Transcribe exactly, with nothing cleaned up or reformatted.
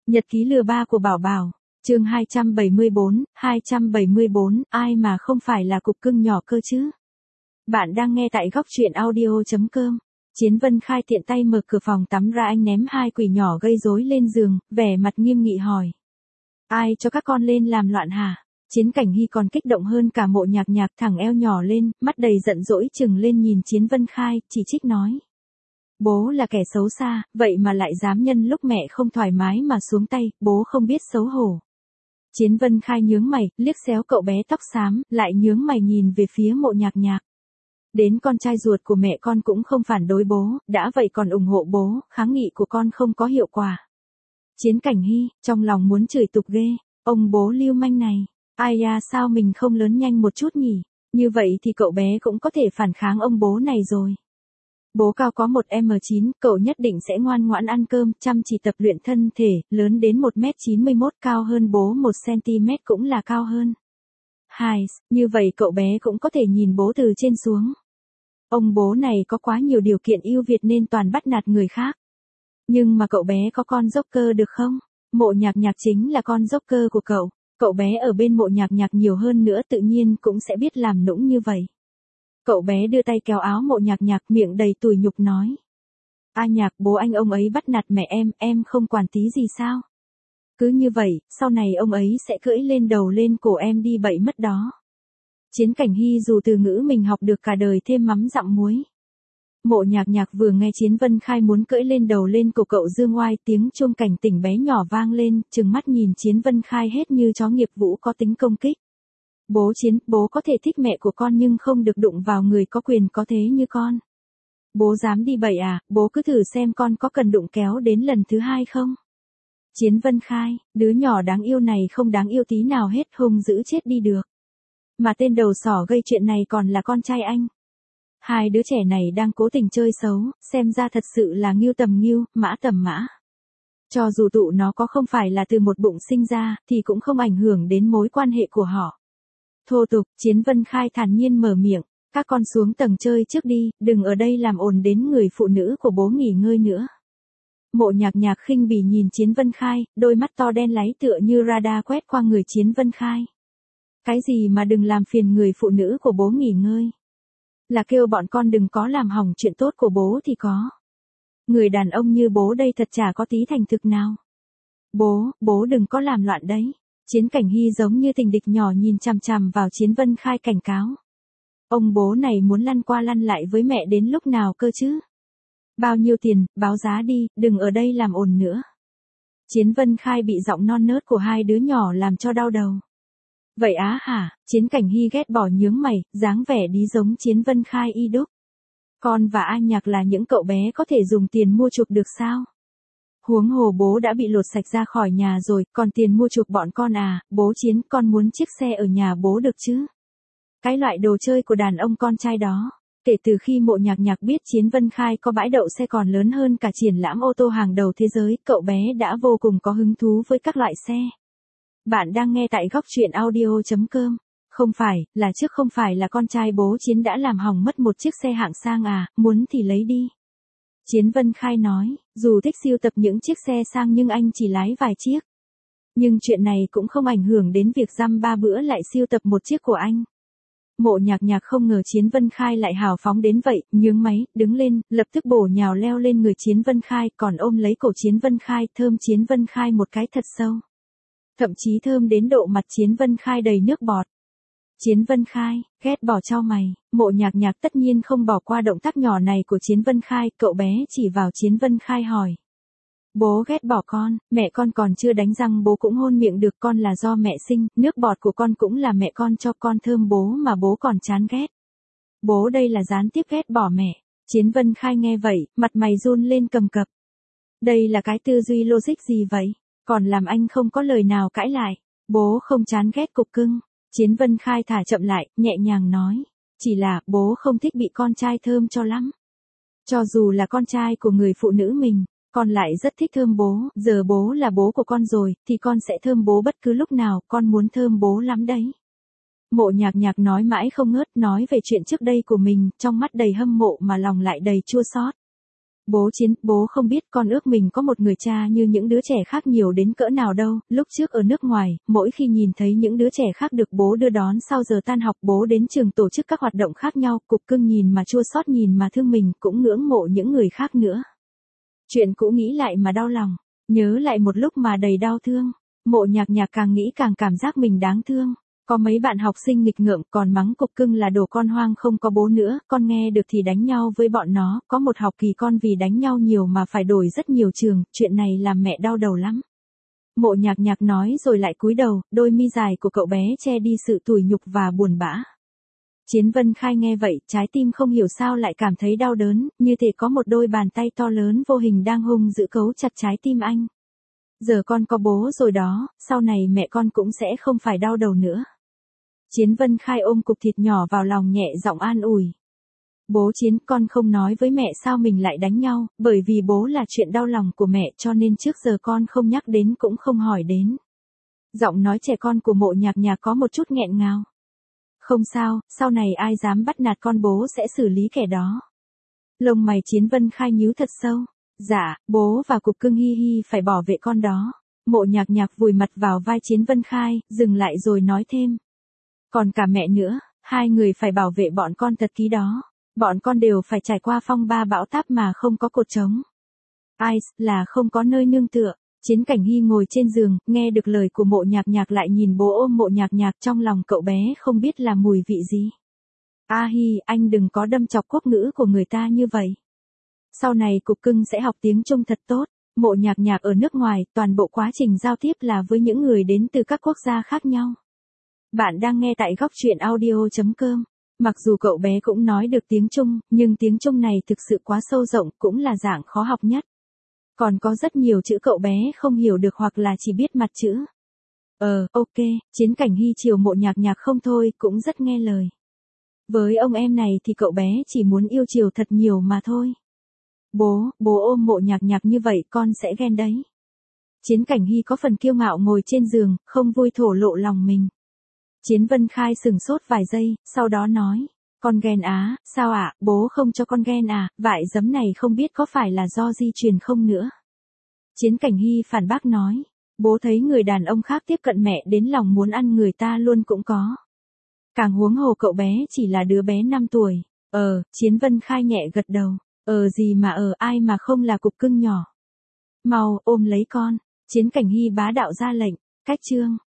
Nhật ký lừa ba của Bảo Bảo, chương hai trăm bảy mươi bốn, hai trăm bảy mươi bốn, ai mà không phải là cục cưng nhỏ cơ chứ? Bạn đang nghe tại góc truyện audio chấm com. Chiến Vân Khai tiện tay mở cửa phòng tắm ra, anh ném hai quỷ nhỏ gây rối lên giường, vẻ mặt nghiêm nghị hỏi. Ai cho các con lên làm loạn hả? Chiến Cảnh Hy còn kích động hơn cả Mộ Nhạc Nhạc, thẳng eo nhỏ lên, mắt đầy giận dỗi chừng lên nhìn Chiến Vân Khai, chỉ trích nói. Bố là kẻ xấu xa, vậy mà lại dám nhân lúc mẹ không thoải mái mà xuống tay, bố không biết xấu hổ. Chiến Vân Khai nhướng mày, liếc xéo cậu bé tóc xám, lại nhướng mày nhìn về phía Mộ Nhạc Nhạc. Đến con trai ruột của mẹ con cũng không phản đối bố, đã vậy còn ủng hộ bố, kháng nghị của con không có hiệu quả. Chiến Cảnh Hy, trong lòng muốn chửi tục ghê, ông bố lưu manh này, ai da sao mình không lớn nhanh một chút nhỉ, như vậy thì cậu bé cũng có thể phản kháng ông bố này rồi. Bố cao có một mét chín, cậu nhất định sẽ ngoan ngoãn ăn cơm, chăm chỉ tập luyện thân thể, lớn đến một mét chín mươi mốt, cao hơn bố một xăng-ti-mét cũng là cao hơn. Hai, như vậy cậu bé cũng có thể nhìn bố từ trên xuống. Ông bố này có quá nhiều điều kiện ưu việt nên toàn bắt nạt người khác. Nhưng mà cậu bé có con Joker được không? Mộ Nhạc Nhạc chính là con Joker của cậu. Cậu bé ở bên Mộ Nhạc Nhạc nhiều hơn nữa tự nhiên cũng sẽ biết làm nũng như vậy. Cậu bé đưa tay kéo áo Mộ Nhạc Nhạc, miệng đầy tủi nhục nói. A Nhạc, bố anh ông ấy bắt nạt mẹ em, em không quản tí gì sao? Cứ như vậy, sau này ông ấy sẽ cưỡi lên đầu lên cổ em đi bậy mất đó. Chiến Cảnh Hy dù từ ngữ mình học được cả đời thêm mắm dặm muối. Mộ Nhạc Nhạc vừa nghe Chiến Vân Khai muốn cưỡi lên đầu lên cổ cậu dương oai, tiếng chuông cảnh tỉnh bé nhỏ vang lên, trừng mắt nhìn Chiến Vân Khai hết như chó nghiệp vụ có tính công kích. Bố Chiến, bố có thể thích mẹ của con nhưng không được đụng vào người có quyền có thế như con. Bố dám đi bậy à, bố cứ thử xem con có cần đụng kéo đến lần thứ hai không? Chiến Vân Khai, đứa nhỏ đáng yêu này không đáng yêu tí nào hết, hung dữ chết đi được. Mà tên đầu sỏ gây chuyện này còn là con trai anh. Hai đứa trẻ này đang cố tình chơi xấu, xem ra thật sự là ngưu tầm ngưu, mã tầm mã. Cho dù tụi nó có không phải là từ một bụng sinh ra, thì cũng không ảnh hưởng đến mối quan hệ của họ. Thô tục, Chiến Vân Khai thản nhiên mở miệng, các con xuống tầng chơi trước đi, đừng ở đây làm ồn đến người phụ nữ của bố nghỉ ngơi nữa. Mộ Nhạc Nhạc khinh bỉ nhìn Chiến Vân Khai, đôi mắt to đen láy tựa như radar quét qua người Chiến Vân Khai. Cái gì mà đừng làm phiền người phụ nữ của bố nghỉ ngơi? Là kêu bọn con đừng có làm hỏng chuyện tốt của bố thì có. Người đàn ông như bố đây thật chả có tí thành thực nào. Bố, bố đừng có làm loạn đấy. Chiến Cảnh Hy giống như tình địch nhỏ nhìn chằm chằm vào Chiến Vân Khai cảnh cáo. Ông bố này muốn lăn qua lăn lại với mẹ đến lúc nào cơ chứ? Bao nhiêu tiền, báo giá đi, đừng ở đây làm ồn nữa. Chiến Vân Khai bị giọng non nớt của hai đứa nhỏ làm cho đau đầu. Vậy á hả? Chiến Cảnh Hy ghét bỏ nhướng mày, dáng vẻ đi giống Chiến Vân Khai y đúc. Con và A Nhạc là những cậu bé có thể dùng tiền mua chuộc được sao? Huống hồ bố đã bị lột sạch ra khỏi nhà rồi, còn tiền mua chuộc bọn con à? Bố Chiến, con muốn chiếc xe ở nhà bố được chứ? Cái loại đồ chơi của đàn ông con trai đó. Kể từ khi Mộ Nhạc Nhạc biết Chiến Vân Khai có bãi đậu xe còn lớn hơn cả triển lãm ô tô hàng đầu thế giới, cậu bé đã vô cùng có hứng thú với các loại xe. Bạn đang nghe tại góc truyện audio chấm com. Không phải, là trước không phải là con trai bố Chiến đã làm hỏng mất một chiếc xe hạng sang à, muốn thì lấy đi. Chiến Vân Khai nói, dù thích sưu tập những chiếc xe sang nhưng anh chỉ lái vài chiếc. Nhưng chuyện này cũng không ảnh hưởng đến việc dăm ba bữa lại sưu tập một chiếc của anh. Mộ Nhạc Nhạc không ngờ Chiến Vân Khai lại hào phóng đến vậy, nhướng máy, đứng lên, lập tức bổ nhào leo lên người Chiến Vân Khai, còn ôm lấy cổ Chiến Vân Khai, thơm Chiến Vân Khai một cái thật sâu. Thậm chí thơm đến độ mặt Chiến Vân Khai đầy nước bọt. Chiến Vân Khai, ghét bỏ chau mày, Mộ Nhạc Nhạc tất nhiên không bỏ qua động tác nhỏ này của Chiến Vân Khai, cậu bé chỉ vào Chiến Vân Khai hỏi. Bố ghét bỏ con, mẹ con còn chưa đánh răng bố cũng hôn miệng được, con là do mẹ sinh, nước bọt của con cũng là mẹ con cho con thơm bố mà bố còn chán ghét. Bố đây là gián tiếp ghét bỏ mẹ. Chiến Vân Khai nghe vậy, mặt mày run lên cầm cập. Đây là cái tư duy logic gì vậy? Còn làm anh không có lời nào cãi lại. Bố không chán ghét cục cưng. Chiến Vân Khai thả chậm lại, nhẹ nhàng nói. Chỉ là bố không thích bị con trai thơm cho lắm. Cho dù là con trai của người phụ nữ mình, con lại rất thích thơm bố. Giờ bố là bố của con rồi, thì con sẽ thơm bố bất cứ lúc nào, con muốn thơm bố lắm đấy. Mộ Nhạc Nhạc nói mãi không ngớt, nói về chuyện trước đây của mình, trong mắt đầy hâm mộ mà lòng lại đầy chua xót. Bố Chiến, bố không biết con ước mình có một người cha như những đứa trẻ khác nhiều đến cỡ nào đâu, lúc trước ở nước ngoài, mỗi khi nhìn thấy những đứa trẻ khác được bố đưa đón sau giờ tan học bố đến trường tổ chức các hoạt động khác nhau, Cục Cưng nhìn mà chua xót nhìn mà thương mình cũng ngưỡng mộ những người khác nữa. Chuyện cũ nghĩ lại mà đau lòng, nhớ lại một lúc mà đầy đau thương, Mộ Nhạc Nhạc càng nghĩ càng cảm giác mình đáng thương. Có mấy bạn học sinh nghịch ngợm còn mắng Cục Cưng là đồ con hoang không có bố nữa, con nghe được thì đánh nhau với bọn nó, có một học kỳ con vì đánh nhau nhiều mà phải đổi rất nhiều trường, chuyện này làm mẹ đau đầu lắm. Mộ Nhạc Nhạc nói rồi lại cúi đầu, đôi mi dài của cậu bé che đi sự tủi nhục và buồn bã. Chiến Vân Khai nghe vậy, trái tim không hiểu sao lại cảm thấy đau đớn, như thể có một đôi bàn tay to lớn vô hình đang hung dữ cấu chặt trái tim anh. Giờ con có bố rồi đó, sau này mẹ con cũng sẽ không phải đau đầu nữa. Chiến Vân Khai ôm cục thịt nhỏ vào lòng nhẹ giọng an ủi. Bố Chiến, con không nói với mẹ sao mình lại đánh nhau, bởi vì bố là chuyện đau lòng của mẹ cho nên trước giờ con không nhắc đến cũng không hỏi đến. Giọng nói trẻ con của Mộ Nhạc Nhạc có một chút nghẹn ngào. Không sao, sau này ai dám bắt nạt con bố sẽ xử lý kẻ đó. Lông mày Chiến Vân Khai nhíu thật sâu. Dạ, bố và Cục Cưng hi hi phải bảo vệ con đó. Mộ Nhạc Nhạc vùi mặt vào vai Chiến Vân Khai, dừng lại rồi nói thêm. Còn cả mẹ nữa, hai người phải bảo vệ bọn con thật kỹ đó. Bọn con đều phải trải qua phong ba bão táp mà không có cột trống. Ai là không có nơi nương tựa. Chiến Cảnh Hy ngồi trên giường, nghe được lời của Mộ Nhạc Nhạc lại nhìn bố ôm Mộ Nhạc Nhạc trong lòng cậu bé không biết là mùi vị gì. A Hi, anh đừng có đâm chọc quốc ngữ của người ta như vậy. Sau này Cục Cưng sẽ học tiếng Trung thật tốt. Mộ Nhạc Nhạc ở nước ngoài, toàn bộ quá trình giao tiếp là với những người đến từ các quốc gia khác nhau. Bạn đang nghe tại góc truyện audio chấm com. Mặc dù cậu bé cũng nói được tiếng Trung, nhưng tiếng Trung này thực sự quá sâu rộng, cũng là dạng khó học nhất. Còn có rất nhiều chữ cậu bé không hiểu được hoặc là chỉ biết mặt chữ. Ờ, ok, Chiến Cảnh Hy chiều Mộ Nhạc Nhạc không thôi, cũng rất nghe lời. Với ông em này thì cậu bé chỉ muốn yêu chiều thật nhiều mà thôi. Bố, bố ôm Mộ Nhạc Nhạc như vậy con sẽ ghen đấy. Chiến Cảnh Hy có phần kiêu ngạo ngồi trên giường, không vui thổ lộ lòng mình. Chiến Vân Khai sừng sốt vài giây, sau đó nói. Con ghen á, sao ạ, à, bố không cho con ghen à, vại giấm này không biết có phải là do di truyền không nữa. Chiến Cảnh Hy phản bác nói. Bố thấy người đàn ông khác tiếp cận mẹ đến lòng muốn ăn người ta luôn cũng có. Càng huống hồ cậu bé chỉ là đứa bé năm tuổi. Ờ, Chiến Vân Khai nhẹ gật đầu. Ờ gì mà ờ ai mà không là Cục Cưng nhỏ. Mau, ôm lấy con. Chiến Cảnh Hy bá đạo ra lệnh. Cách chương.